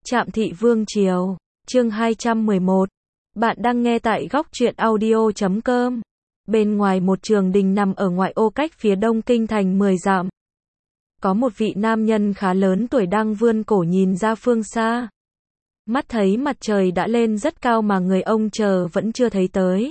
Trạm Thị Vương Triều, chương 211. Bạn đang nghe tại góc truyện audio.com. Bên ngoài một trường đình nằm ở ngoại ô cách phía đông kinh thành 10 dặm. Có một vị nam nhân khá lớn tuổi đang vươn cổ nhìn ra phương xa. Mắt thấy mặt trời đã lên rất cao mà người ông chờ vẫn chưa thấy tới.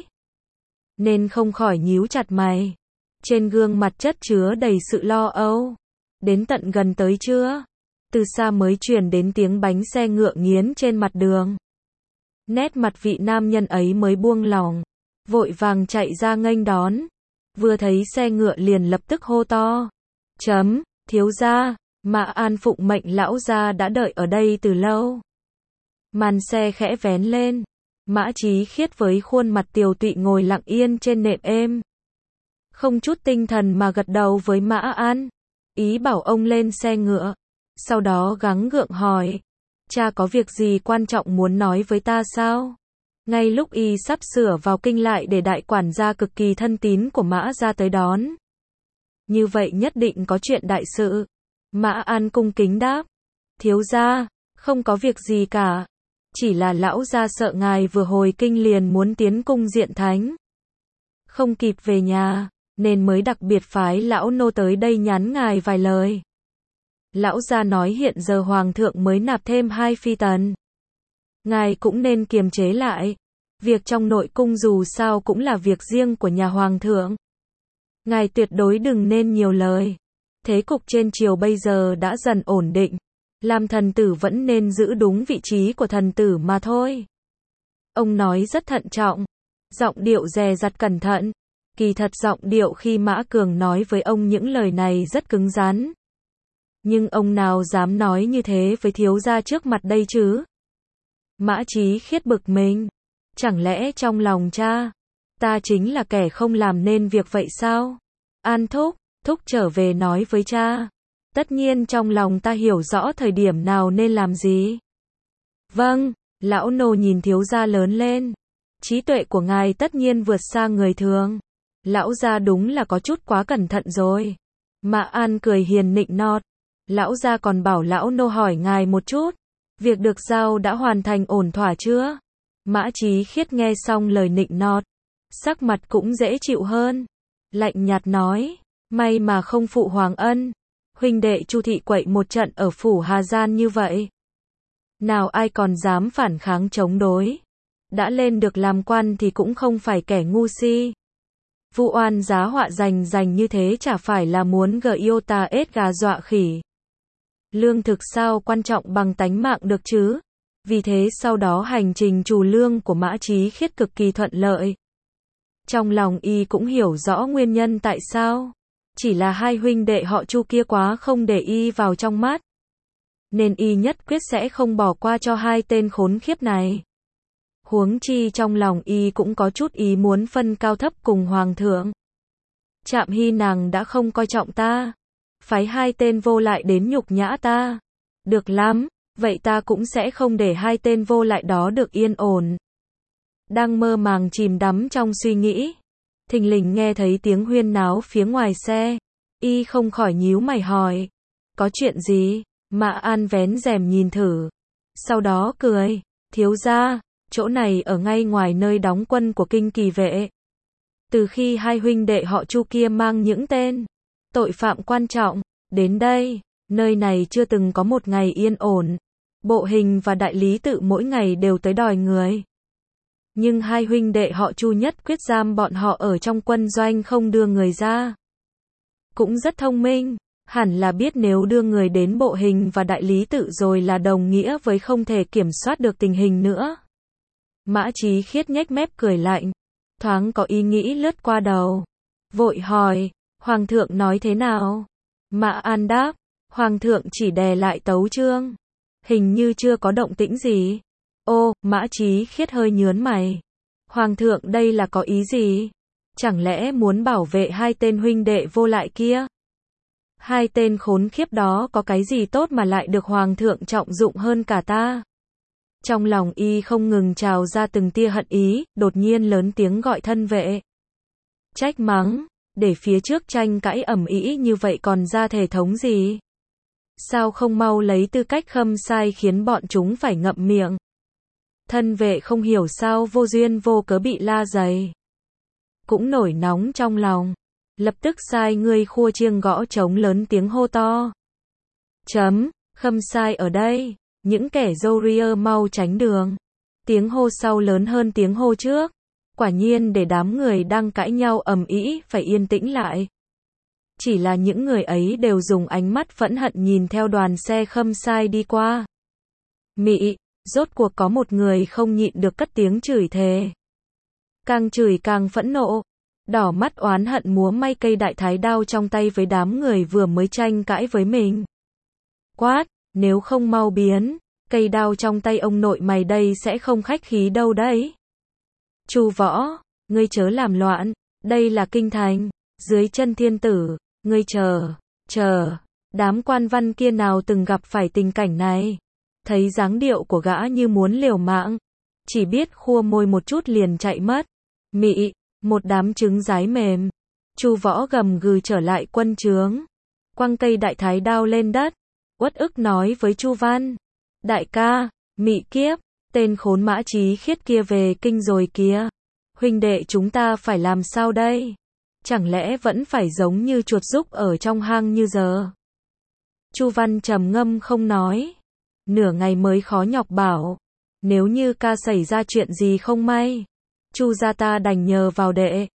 Nên không khỏi nhíu chặt mày. Trên gương mặt chất chứa đầy sự lo âu. Đến tận gần tới chưa? Từ xa mới truyền đến tiếng bánh xe ngựa nghiến trên mặt đường. Nét mặt vị nam nhân ấy mới buông lỏng, vội vàng chạy ra nghênh đón. Vừa thấy xe ngựa liền lập tức hô to. Thiếu gia, Mã An phụng mệnh lão gia đã đợi ở đây từ lâu. Màn xe khẽ vén lên. Mã Chí Khiết với khuôn mặt tiều tụy ngồi lặng yên trên nệm êm. Không chút tinh thần mà gật đầu với Mã An. Ý bảo ông lên xe ngựa. Sau đó gắng gượng hỏi. Cha có việc gì quan trọng muốn nói với ta sao? Ngay lúc y sắp sửa vào kinh lại để đại quản gia cực kỳ thân tín của Mã gia tới đón. Như vậy nhất định có chuyện đại sự. Mã An cung kính đáp. Thiếu gia, không có việc gì cả. Chỉ là lão gia sợ ngài vừa hồi kinh liền muốn tiến cung diện thánh. Không kịp về nhà, nên mới đặc biệt phái lão nô tới đây nhắn ngài vài lời. Lão gia nói hiện giờ hoàng thượng mới nạp thêm 2 phi tần. Ngài cũng nên kiềm chế lại. Việc trong nội cung dù sao cũng là việc riêng của nhà hoàng thượng. Ngài tuyệt đối đừng nên nhiều lời. Thế cục trên triều bây giờ đã dần ổn định. Làm thần tử vẫn nên giữ đúng vị trí của thần tử mà thôi. Ông nói rất thận trọng. Giọng điệu dè dặt cẩn thận. Kỳ thật giọng điệu khi Mã Cường nói với ông những lời này rất cứng rắn. Nhưng ông nào dám nói như thế với thiếu gia trước mặt đây chứ? Mã Chí Khiết bực mình. Chẳng lẽ trong lòng cha, ta chính là kẻ không làm nên việc vậy sao? An thúc trở về nói với cha. Tất nhiên trong lòng ta hiểu rõ thời điểm nào nên làm gì. Vâng, lão nô nhìn thiếu gia lớn lên. Trí tuệ của ngài tất nhiên vượt xa người thường. Lão gia đúng là có chút quá cẩn thận rồi. Mã An cười hiền nịnh nọt. Lão gia còn bảo lão nô hỏi ngài một chút. Việc được giao đã hoàn thành ổn thỏa chưa? Mã Chí Khiết nghe xong lời nịnh nọt. Sắc mặt cũng dễ chịu hơn. Lạnh nhạt nói. May mà không phụ hoàng ân. Huynh đệ Chu thị quậy một trận ở phủ Hà Gian như vậy. Nào ai còn dám phản kháng chống đối. Đã lên được làm quan thì cũng không phải kẻ ngu si. Vu oan giá họa rành như thế chả phải là muốn Iota ết gà dọa khỉ. Lương thực sao quan trọng bằng tánh mạng được chứ? Vì thế sau đó hành trình trù lương của Mã Chí Khiết cực kỳ thuận lợi. Trong lòng y cũng hiểu rõ nguyên nhân tại sao. Chỉ là hai huynh đệ họ Chu kia quá không để y vào trong mắt. Nên y nhất quyết sẽ không bỏ qua cho hai tên khốn khiếp này. Huống chi trong lòng y cũng có chút ý muốn phân cao thấp cùng hoàng thượng. Trạm Hy nàng đã không coi trọng ta. Phái hai tên vô lại đến nhục nhã ta. Được lắm, vậy ta cũng sẽ không để hai tên vô lại đó được yên ổn. Đang mơ màng chìm đắm trong suy nghĩ. Thình lình nghe thấy tiếng huyên náo phía ngoài xe. Y không khỏi nhíu mày hỏi. Có chuyện gì? Mã An vén rèm nhìn thử. Sau đó cười. Thiếu gia, chỗ này ở ngay ngoài nơi đóng quân của kinh kỳ vệ. Từ khi hai huynh đệ họ Chu kia mang những tên tội phạm quan trọng đến đây, nơi này chưa từng có một ngày yên ổn. Bộ hình và đại lý tự mỗi ngày đều tới đòi người. Nhưng hai huynh đệ họ Chu nhất quyết giam bọn họ ở trong quân doanh không đưa người ra. Cũng rất thông minh, hẳn là biết nếu đưa người đến bộ hình và đại lý tự rồi là đồng nghĩa với không thể kiểm soát được tình hình nữa. Mã Chí Khiết nhếch mép cười lạnh, thoáng có ý nghĩ lướt qua đầu. Vội hỏi, hoàng thượng nói thế nào? Mã An đáp, hoàng thượng chỉ đè lại tấu chương. Hình như chưa có động tĩnh gì. Ô, Mã Chí Khiết hơi nhớn mày. Hoàng thượng đây là có ý gì? Chẳng lẽ muốn bảo vệ hai tên huynh đệ vô lại kia? Hai tên khốn khiếp đó có cái gì tốt mà lại được hoàng thượng trọng dụng hơn cả ta? Trong lòng y không ngừng trào ra từng tia hận ý, đột nhiên lớn tiếng gọi thân vệ. Trách mắng, để phía trước tranh cãi ầm ĩ như vậy còn ra thể thống gì? Sao không mau lấy tư cách khâm sai khiến bọn chúng phải ngậm miệng. Thân vệ không hiểu sao vô duyên vô cớ bị la giày. Cũng nổi nóng trong lòng. Lập tức sai người khua chiêng gõ trống lớn tiếng hô to. Khâm sai ở đây. Những kẻ râu ria mau tránh đường. Tiếng hô sau lớn hơn tiếng hô trước. Quả nhiên để đám người đang cãi nhau ầm ĩ phải yên tĩnh lại. Chỉ là những người ấy đều dùng ánh mắt phẫn hận nhìn theo đoàn xe khâm sai đi qua. Mị, rốt cuộc có một người không nhịn được cất tiếng chửi thề. Càng chửi càng phẫn nộ, đỏ mắt oán hận múa may cây đại thái đao trong tay với đám người vừa mới tranh cãi với mình. Quát, nếu không mau biến, cây đao trong tay ông nội mày đây sẽ không khách khí đâu đấy. Chu Võ, ngươi chớ làm loạn, đây là kinh thành, dưới chân thiên tử, ngươi chờ, đám quan văn kia nào từng gặp phải tình cảnh này. Thấy dáng điệu của gã như muốn liều mạng, chỉ biết khua môi một chút liền chạy mất. Mị, một đám trứng rái mềm. Chu Võ gầm gừ trở lại quân trướng, quăng cây đại thái đao lên đất, uất ức nói với Chu Văn. Đại ca, mị kiếp, tên khốn Mã Chí Khiết kia về kinh rồi kìa. Huynh đệ chúng ta phải làm sao đây? Chẳng lẽ vẫn phải giống như chuột rúc ở trong hang như giờ? Chu Văn trầm ngâm không nói. Nửa ngày mới khó nhọc bảo. Nếu như ca xảy ra chuyện gì không may, Chu gia ta đành nhờ vào đệ.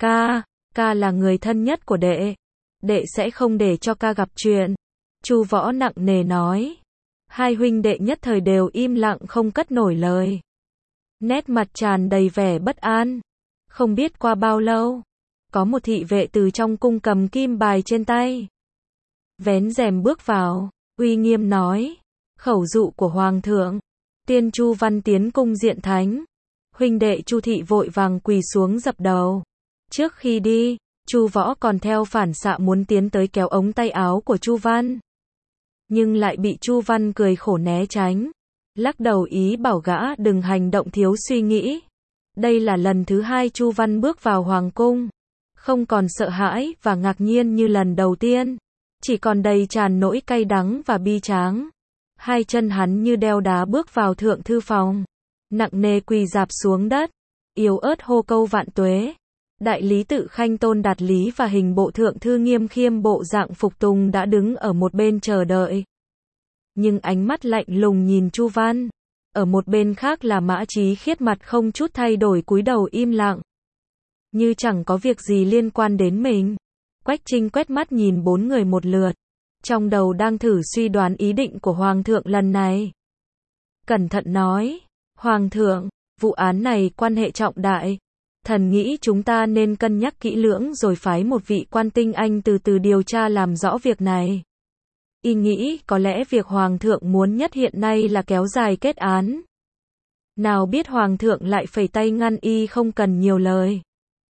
Ca là người thân nhất của đệ. Đệ sẽ không để cho ca gặp chuyện. Chu Võ nặng nề nói. Hai huynh đệ nhất thời đều im lặng không cất nổi lời. Nét mặt tràn đầy vẻ bất an. Không biết qua bao lâu, có một thị vệ từ trong cung cầm kim bài trên tay, vén rèm bước vào, uy nghiêm nói. Khẩu dụ của Hoàng thượng, tiên Chu Văn tiến cung diện thánh. Huynh đệ Chu thị vội vàng quỳ xuống dập đầu. Trước khi đi, Chu Võ còn theo phản xạ muốn tiến tới kéo ống tay áo của Chu Văn, nhưng lại bị Chu Văn cười khổ né tránh, lắc đầu ý bảo gã đừng hành động thiếu suy nghĩ. Đây là lần thứ hai Chu Văn bước vào hoàng cung, không còn sợ hãi và ngạc nhiên như lần đầu tiên, chỉ còn đầy tràn nỗi cay đắng và bi tráng. Hai chân hắn như đeo đá bước vào thượng thư phòng, nặng nề quỳ rạp xuống đất, yếu ớt hô câu vạn tuế. Đại lý tự Khanh Tôn Đạt Lý và hình bộ thượng thư Nghiêm Khiêm bộ dạng phục tùng đã đứng ở một bên chờ đợi, nhưng ánh mắt lạnh lùng nhìn Chu Văn. Ở một bên khác là Mã Chí Khiết mặt không chút thay đổi cúi đầu im lặng, như chẳng có việc gì liên quan đến mình. Quách Trinh quét mắt nhìn bốn người một lượt, trong đầu đang thử suy đoán ý định của Hoàng thượng lần này. Cẩn thận nói, Hoàng thượng, vụ án này quan hệ trọng đại. Thần nghĩ chúng ta nên cân nhắc kỹ lưỡng rồi phái một vị quan tinh anh từ từ điều tra làm rõ việc này. Y nghĩ có lẽ việc Hoàng thượng muốn nhất hiện nay là kéo dài kết án. Nào biết Hoàng thượng lại phẩy tay ngăn y không cần nhiều lời.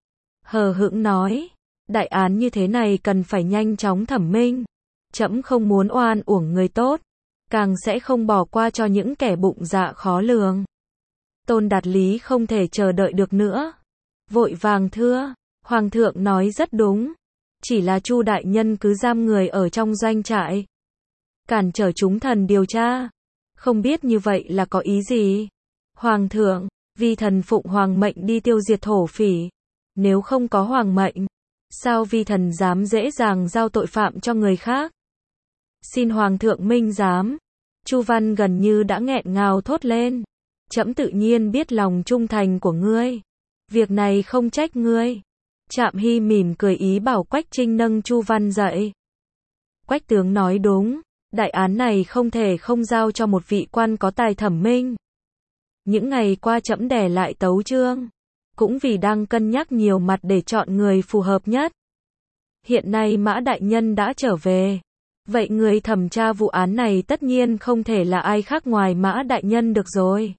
Hờ hững nói, đại án như thế này cần phải nhanh chóng thẩm minh. Trẫm không muốn oan uổng người tốt, càng sẽ không bỏ qua cho những kẻ bụng dạ khó lường. Tôn Đạt Lý không thể chờ đợi được nữa, vội vàng thưa, Hoàng thượng nói rất đúng. Chỉ là Chu đại nhân cứ giam người ở trong doanh trại, cản trở chúng thần điều tra. Không biết như vậy là có ý gì? Hoàng thượng, vi thần phụng hoàng mệnh đi tiêu diệt thổ phỉ. Nếu không có hoàng mệnh, sao vi thần dám dễ dàng giao tội phạm cho người khác? Xin Hoàng thượng minh giám. Chu Văn gần như đã nghẹn ngào thốt lên. Trẫm tự nhiên biết lòng trung thành của ngươi. Việc này không trách ngươi. Trạm Hy mỉm cười ý bảo Quách Trinh nâng Chu Văn dậy. Quách tướng nói đúng, đại án này không thể không giao cho một vị quan có tài thẩm minh. Những ngày qua trẫm đè lại tấu chương, cũng vì đang cân nhắc nhiều mặt để chọn người phù hợp nhất. Hiện nay Mã đại nhân đã trở về, vậy người thẩm tra vụ án này tất nhiên không thể là ai khác ngoài Mã đại nhân được rồi.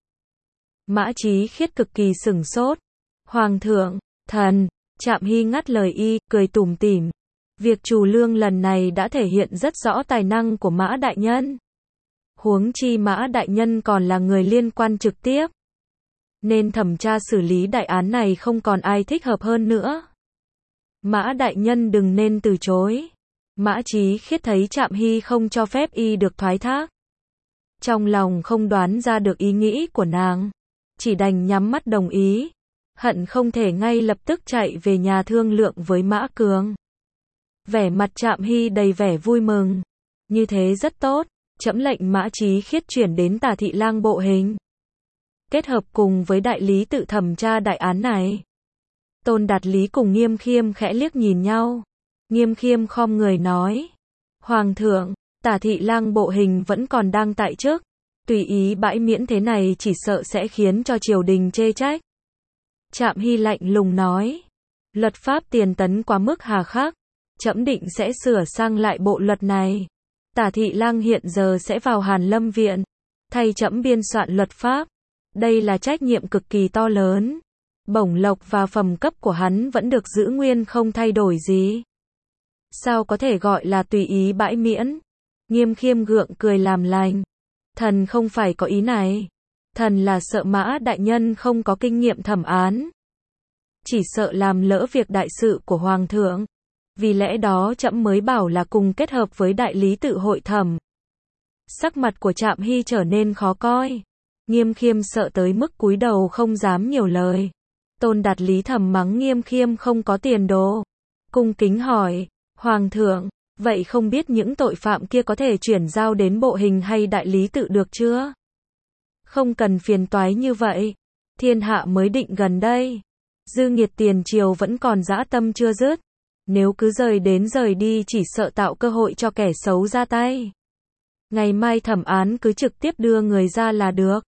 Mã Chí Khiết cực kỳ sửng sốt. Hoàng thượng, thần, Trạm Hy ngắt lời y, cười tủm tỉm. Việc trù lương lần này đã thể hiện rất rõ tài năng của Mã đại nhân. Huống chi Mã đại nhân còn là người liên quan trực tiếp, nên thẩm tra xử lý đại án này không còn ai thích hợp hơn nữa. Mã đại nhân đừng nên từ chối. Mã Chí Khiết thấy Trạm Hy không cho phép y được thoái thác. Trong lòng không đoán ra được ý nghĩ của nàng. Chỉ đành nhắm mắt đồng ý. Hận không thể ngay lập tức chạy về nhà thương lượng với Mã Cường. Vẻ mặt Trạm Hy đầy vẻ vui mừng. Như thế rất tốt. Trẫm lệnh Mã Chí Khiết chuyển đến Tả Thị Lang Bộ Hình. Kết hợp cùng với đại lý tự thẩm tra đại án này. Tôn Đạt Lý cùng Nghiêm Khiêm khẽ liếc nhìn nhau. Nghiêm Khiêm khom người nói. Hoàng thượng, Tả Thị Lang Bộ Hình vẫn còn đang tại chức. Tùy ý bãi miễn thế này chỉ sợ sẽ khiến cho triều đình chê trách. Trạm Hy lạnh lùng nói. Luật pháp tiền tấn quá mức hà khắc. Trẫm định sẽ sửa sang lại bộ luật này. Tả Thị Lang hiện giờ sẽ vào Hàn Lâm Viện. Thay trẫm biên soạn luật pháp. Đây là trách nhiệm cực kỳ to lớn. Bổng lộc và phẩm cấp của hắn vẫn được giữ nguyên không thay đổi gì. Sao có thể gọi là tùy ý bãi miễn? Nghiêm Khiêm gượng cười làm lành. Thần không phải có ý này. Thần là sợ Mã đại nhân không có kinh nghiệm thẩm án. Chỉ sợ làm lỡ việc đại sự của Hoàng thượng. Vì lẽ đó trẫm mới bảo là cùng kết hợp với đại lý tự hội thẩm. Sắc mặt của Trạm Hy trở nên khó coi. Nghiêm Khiêm sợ tới mức cúi đầu không dám nhiều lời. Tôn Đạt Lý thầm mắng Nghiêm Khiêm không có tiền đồ. Cung kính hỏi, Hoàng thượng, vậy không biết những tội phạm kia có thể chuyển giao đến bộ hình hay đại lý tự được chưa? Không cần phiền toái như vậy. Thiên hạ mới định gần đây. Dư nghiệt tiền triều vẫn còn dã tâm chưa dứt. Nếu cứ rời đi chỉ sợ tạo cơ hội cho kẻ xấu ra tay. Ngày mai thẩm án cứ trực tiếp đưa người ra là được.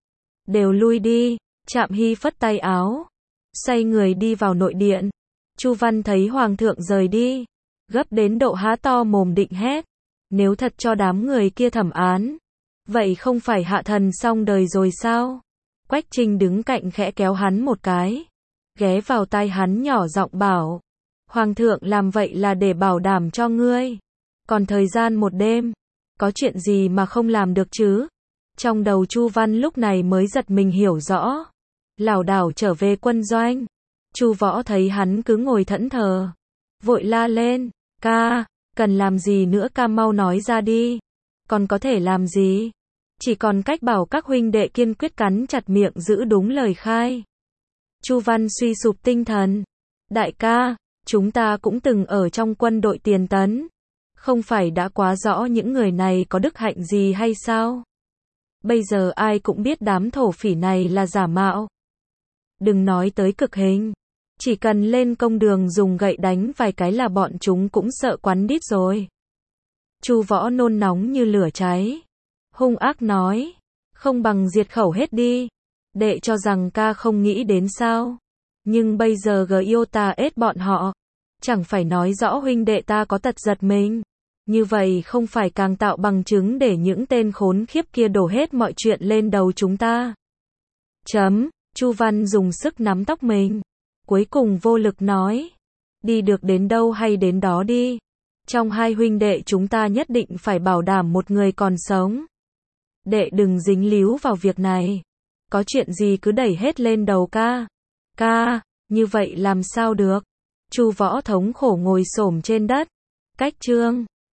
Đều lui đi. Trạm Hy phất tay áo. Xoay người đi vào nội điện. Chu Văn thấy Hoàng thượng rời đi. Gấp đến độ há to mồm định hét. Nếu thật cho đám người kia thẩm án. Vậy không phải hạ thần xong đời rồi sao? Quách Trinh đứng cạnh khẽ kéo hắn một cái. Ghé vào tai hắn nhỏ giọng bảo. Hoàng thượng làm vậy là để bảo đảm cho ngươi. Còn thời gian một đêm. Có chuyện gì mà không làm được chứ? Trong đầu Chu Văn lúc này mới giật mình hiểu rõ. Lảo đảo trở về quân doanh. Chu Võ thấy hắn cứ ngồi thẫn thờ. Vội la lên. Ca, cần làm gì nữa ca mau nói ra đi. Còn có thể làm gì? Chỉ còn cách bảo các huynh đệ kiên quyết cắn chặt miệng giữ đúng lời khai. Chu Văn suy sụp tinh thần. Đại ca, chúng ta cũng từng ở trong quân đội tiền tấn. Không phải đã quá rõ những người này có đức hạnh gì hay sao? Bây giờ ai cũng biết đám thổ phỉ này là giả mạo. Đừng nói tới cực hình. Chỉ cần lên công đường dùng gậy đánh vài cái là bọn chúng cũng sợ quắn đít rồi. Chu Võ nôn nóng như lửa cháy. Hung ác nói. Không bằng diệt khẩu hết đi. Đệ cho rằng ca không nghĩ đến sao. Nhưng bây giờ Giota ết bọn họ. Chẳng phải nói rõ huynh đệ ta có tật giật mình. Như vậy không phải càng tạo bằng chứng để những tên khốn khiếp kia đổ hết mọi chuyện lên đầu chúng ta. Chu Văn dùng sức nắm tóc mình. Cuối cùng vô lực nói. Đi được đến đâu hay đến đó đi. Trong hai huynh đệ chúng ta nhất định phải bảo đảm một người còn sống. Đệ đừng dính líu vào việc này. Có chuyện gì cứ đẩy hết lên đầu ca. Ca, như vậy làm sao được. Chu Võ thống khổ ngồi xổm trên đất. Cách trương.